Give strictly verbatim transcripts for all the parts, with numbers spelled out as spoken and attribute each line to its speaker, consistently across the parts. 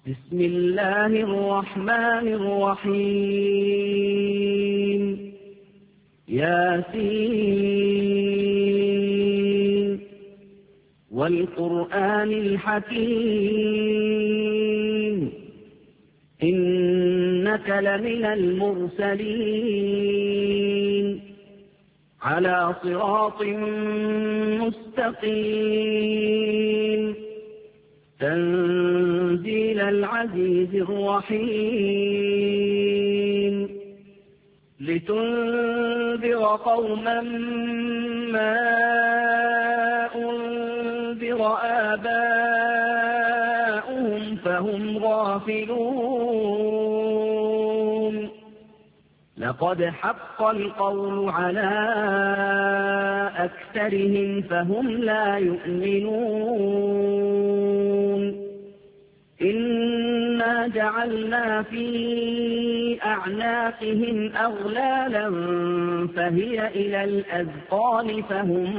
Speaker 1: بسم الله الرحمن الرحيم ياسين والقرآن الحكيم إنك لمن المرسلين على صراط مستقيم تنزيل العزيز الرحيم لتنذر قوما ما أنذر آباؤهم فهم غافلون لقد حق القول على أكثرهم فهم لا يؤمنون إنا جعلنا في أعناقهم أغلالا فهي إلى الأذقان فهم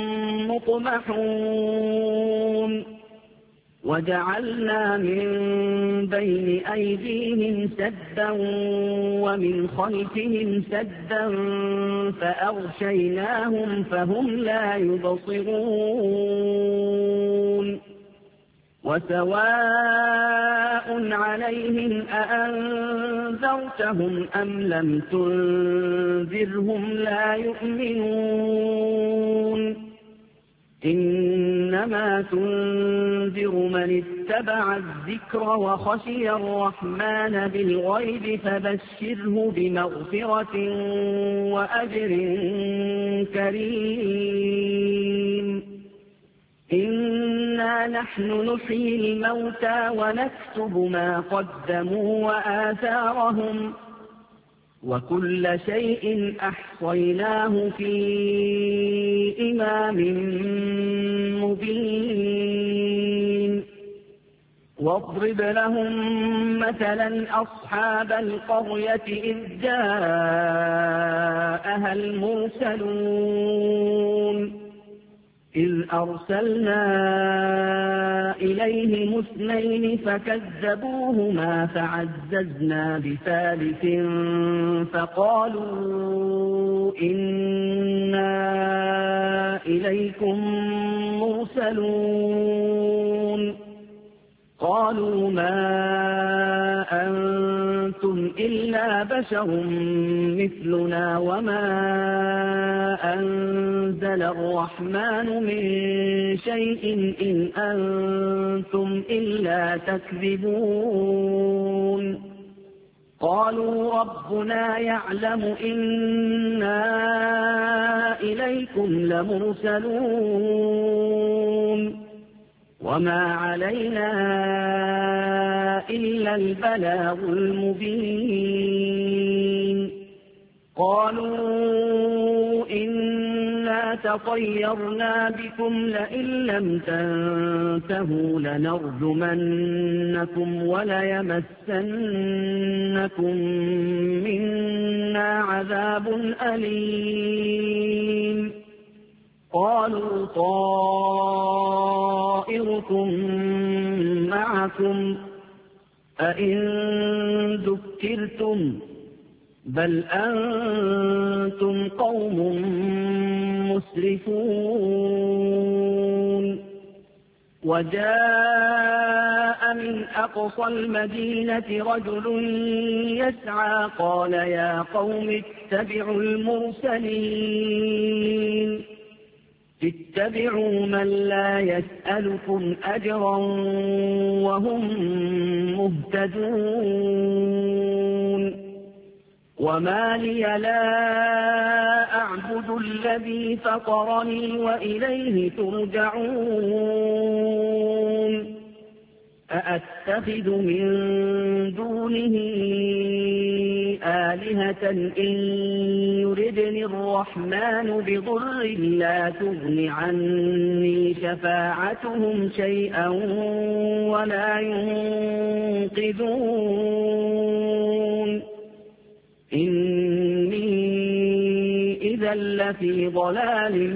Speaker 1: مقمحون وجعلنا من بين أيديهم سدا ومن خلفهم سدا فأغشيناهم فهم لا يبصرون وسواء عليهم أأنذرتهم أم لم تنذرهم لا يؤمنون إنما تنذر من اتبع الذكر وخشي الرحمن بالغيب فبشره بمغفرة وأجر كريم إنا نحن نحيي الموتى ونكتب ما قدموا وآثارهم وكل شيء أحصيناه في إمام مبين واضرب لهم مثلا أصحاب القرية إذ جاءها المرسلون إذ أرسلنا إليهم اثنين فكذبوهما فعززنا بثالث فقالوا إنا إليكم مرسلون قالوا ما أنتم إلا بشر مثلنا وما أنزل الرحمن من شيء إن أنتم إلا تكذبون قالوا ربنا يعلم إنا إليكم لمرسلون وما علينا إلا البلاغ المبين قالوا إنا تطيرنا بكم لئن لم تنتهوا لنرجمنكم وليمسنكم منا عذاب أليم قالوا طائركم معكم أئن ذكرتم بل أنتم قوم مسرفون وجاء من أقصى المدينة رجل يسعى قال يا قوم اتبعوا المرسلين اتبعوا من لا يسألكم أجرا وهم مهتدون وما لي لا أعبد الذي فطرني وإليه ترجعون أأتخذ من دونه آلهة إن يردني الرحمن بضر لا تغن عني شفاعتهم شيئا ولا ينقذون إني إذا لفي ضلال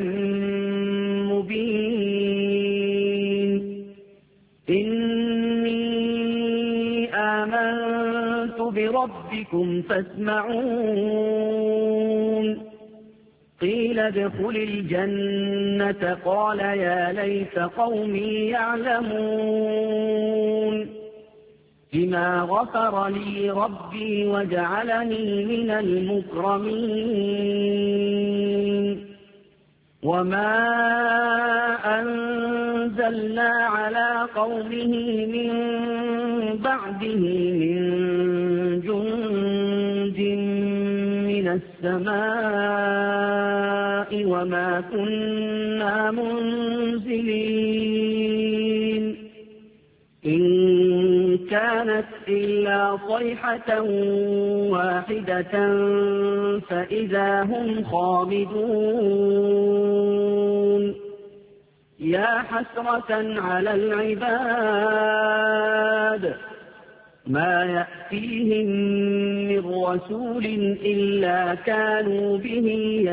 Speaker 1: مبين إني ألست بربكم فاسمعون قيل ادخل الجنة قال يا ليت قومي يعلمون بما غفر لي ربي وجعلني من المكرمين وما أنزلنا على قومه من بعده من جند من السماء وما كنا منزلين إن كانت إلا صيحة واحدة فإذا هم خامدون يا حسرة على العباد ما يأتيهم من رسول إلا كانوا به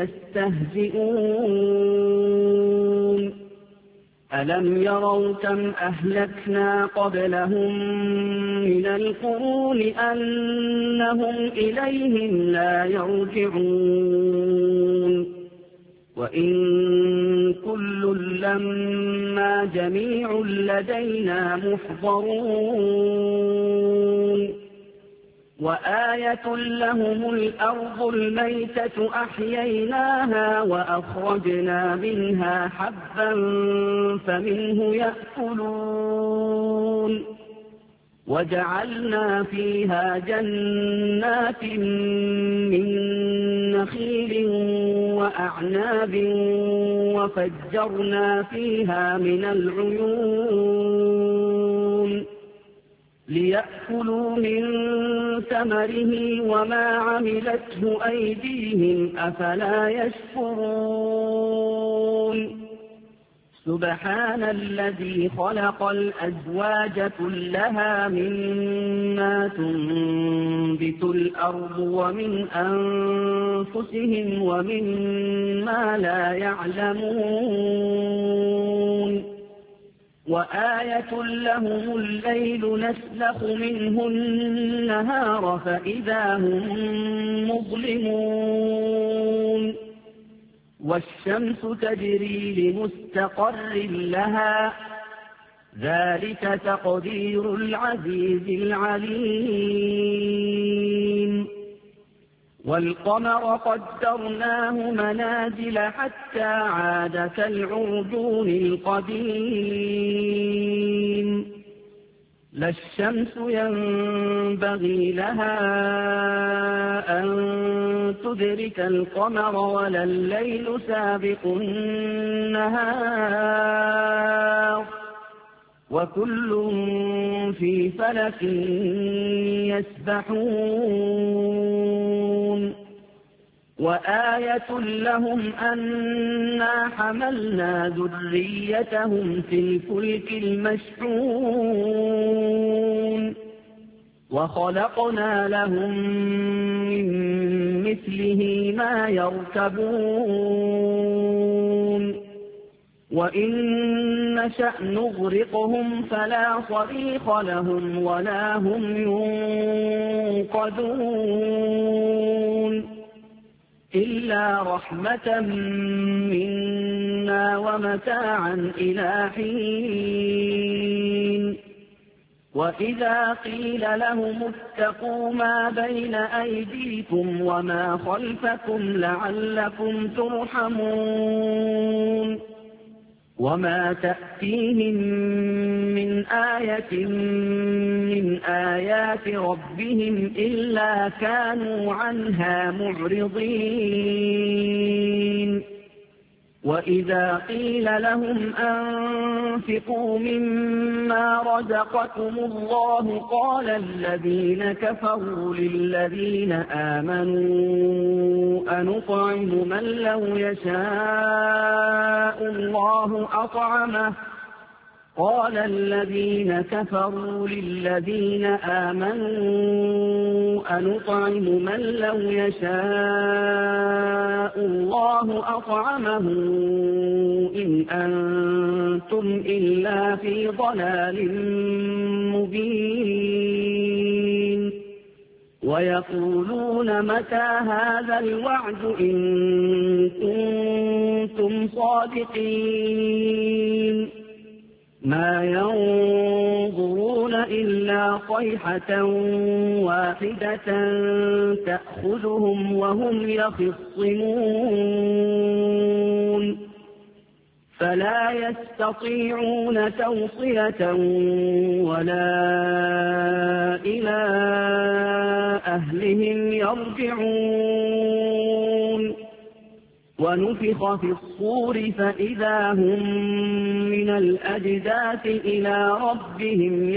Speaker 1: يستهزئون ألم يروا كم أهلكنا قبلهم من القرون أنهم إليهم لا يرجعون وإن كل لما جميع لدينا محضرون وآية لهم الأرض الميتة أحييناها وأخرجنا منها حبا فمنه يأكلون وجعلنا فيها جنات من نخيل وأعناب وفجرنا فيها من العيون ليأكلوا من ثمره وما عملته أيديهم أفلا يشكرون سبحان الذي خلق الأزواج كلها مما تنبت الأرض ومن أنفسهم ومما لا يعلمون وآية لهم الليل نسلخ منه النهار فإذا هم مظلمون والشمس تجري لمستقر لها ذلك تقدير العزيز العليم والقمر قدرناه منازل حتى عاد كالعرجون القديم لا الشمس ينبغي لها أن تدرك القمر ولا الليل سابق النهار وكل في فلك يسبحون وآية لهم أنا حملنا ذريتهم في الفلك المشحون وخلقنا لهم من مثله ما يركبون وإن نشأ نغرقهم فلا صريخ لهم ولا هم ينقذون إلا رحمة منا ومتاعا إلى حين وإذا قيل لهم اتقوا ما بين أيديكم وما خلفكم لعلكم ترحمون وما تأتيهم من آية من آيات ربهم إلا كانوا عنها معرضين وإذا قيل لهم أنفقوا مما رزقكم الله قال الذين كفروا للذين آمنوا أنطعم من لو يشاء الله أطعمه قال الذين كفروا للذين آمنوا أنطعم من لو يشاء الله أطعمه إن أنتم إلا في ضلال مبين ويقولون متى هذا الوعد إن كنتم صادقين ما ينظرون إلا صيحة واحدة تأخذهم وهم يخصمون فلا يستطيعون توصية ولا إلى أهلهم يرجعون ونفخ في الصور فإذا هم من الأجداث إلى ربهم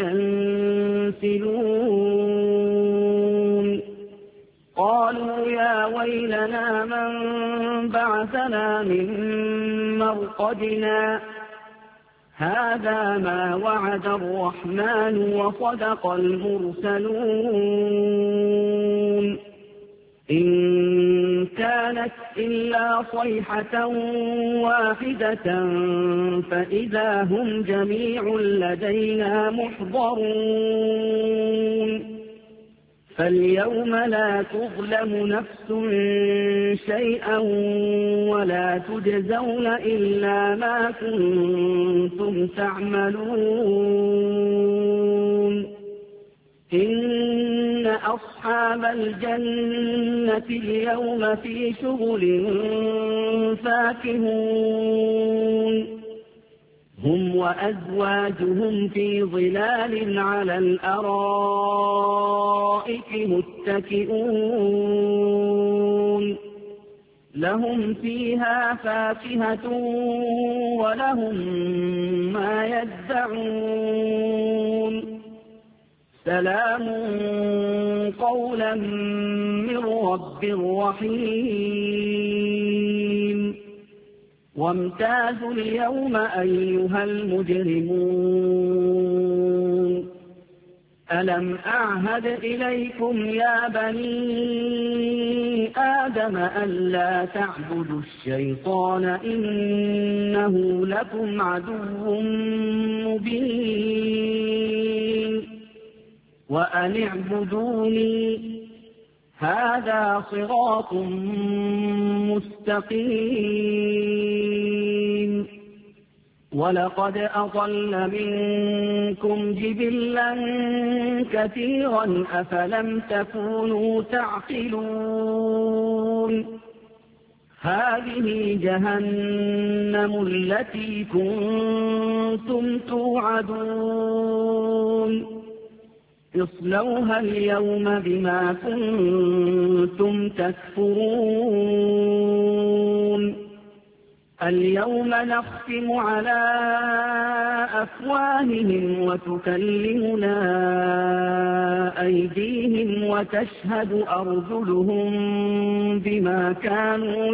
Speaker 1: ينسلون قالوا يا ويلنا من بعثنا من مرقدنا هذا ما وعد الرحمن وصدق المرسلون إن كانت إلا صيحة واحدة فإذا هم جميع لدينا محضرون فاليوم لا تظلم نفس شيئا ولا تجزون إلا ما كنتم تعملون إن أصحاب الجنة اليوم في شغل فاكهون هم وأزواجهم في ظلال على الأرائك متكئون لهم فيها فاكهة ولهم ما يدعون سلام قولا من رب رحيم وامتازوا اليوم أيها المجرمون ألم أعهد إليكم يا بني آدم ألا تعبدوا الشيطان إنه لكم عدو مبين وأن اعبدوني هذا صراط مستقيم ولقد أضل منكم جبلا كثيرا أفلم تكونوا تعقلون هذه جهنم التي كنتم توعدون اصلوها اليوم بما كنتم تكفرون اليوم نختم على أفواههم وتكلمنا أيديهم وتشهد أرجلهم بما كانوا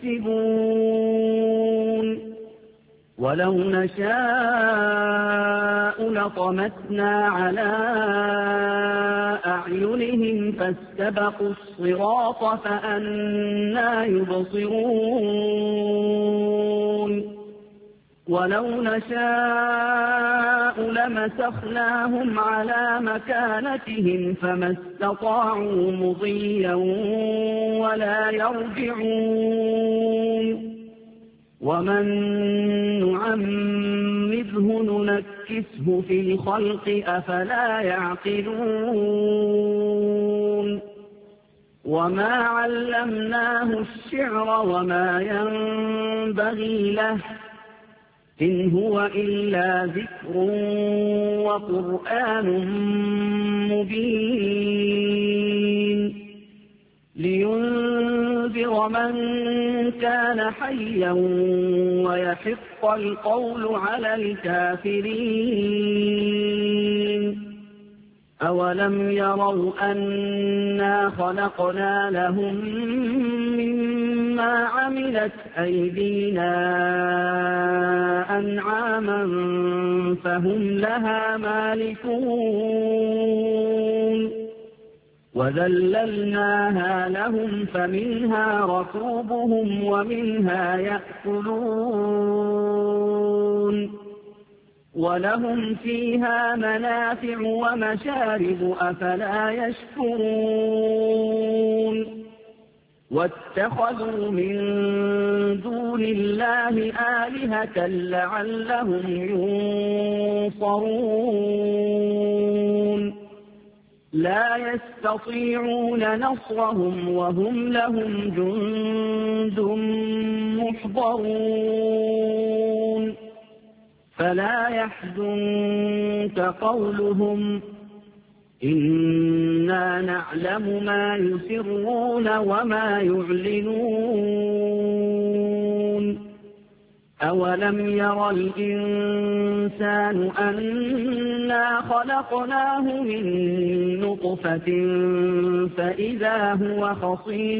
Speaker 1: يكسبون ولو نشاء لطمسنا على أعينهم فاستبقوا الصراط فأنى يبصرون ولو نشاء لمسخناهم على مكانتهم فما استطاعوا مضيا ولا يرجعون ومن نعمره ننكسه في الخلق أفلا يعقلون وما علمناه الشعر وما ينبغي له إن هو إلا ذكر وقرآن مبين لينذر من كان حيا ويحق القول على الكافرين أولم يروا أنا خلقنا لهم مما عملت أيدينا أنعاما فهم لها مالكون وذللناها لهم فمنها ركوبهم ومنها يأكلون ولهم فيها منافع ومشارب أفلا يشكرون واتخذوا من دون الله آلهة لعلهم ينصرون لا يستطيعون نصرهم وهم لهم جند محضرون فلا يحزنك قولهم إنا نعلم ما يسرون وما يعلنون أولم ير الإنسان أنا خلقناه من نطفة فإذا هو خصيم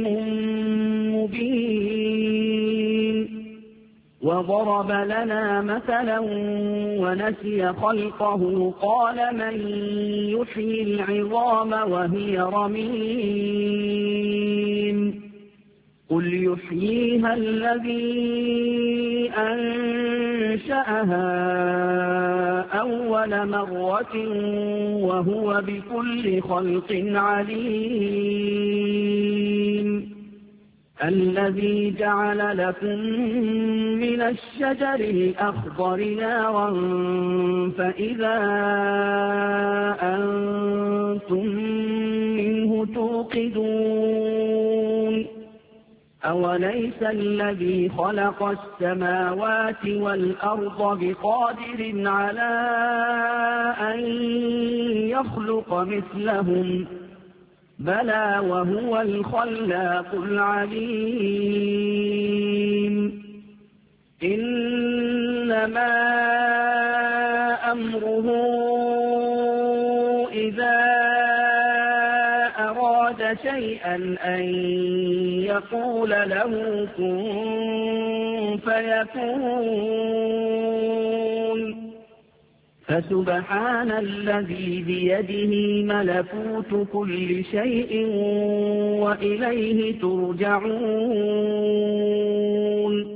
Speaker 1: مبين وضرب لنا مثلا ونسي خلقه قال من يحيي العظام وهي رميم قل يحييها الذي أنشأها أول مرة وهو بكل خلق عليم الذي جعل لكم من الشجر الأخضر نارا فإذا أنتم منه توقدون أوليس الذي خلق السماوات والأرض بقادر على أن يخلق مثلهم بلى وهو الخلاق العليم إنما أمره إذا أراد شيئا أن يقول له كن فيكون فسبحان الذي بيده ملكوت كل شيء وإليه ترجعون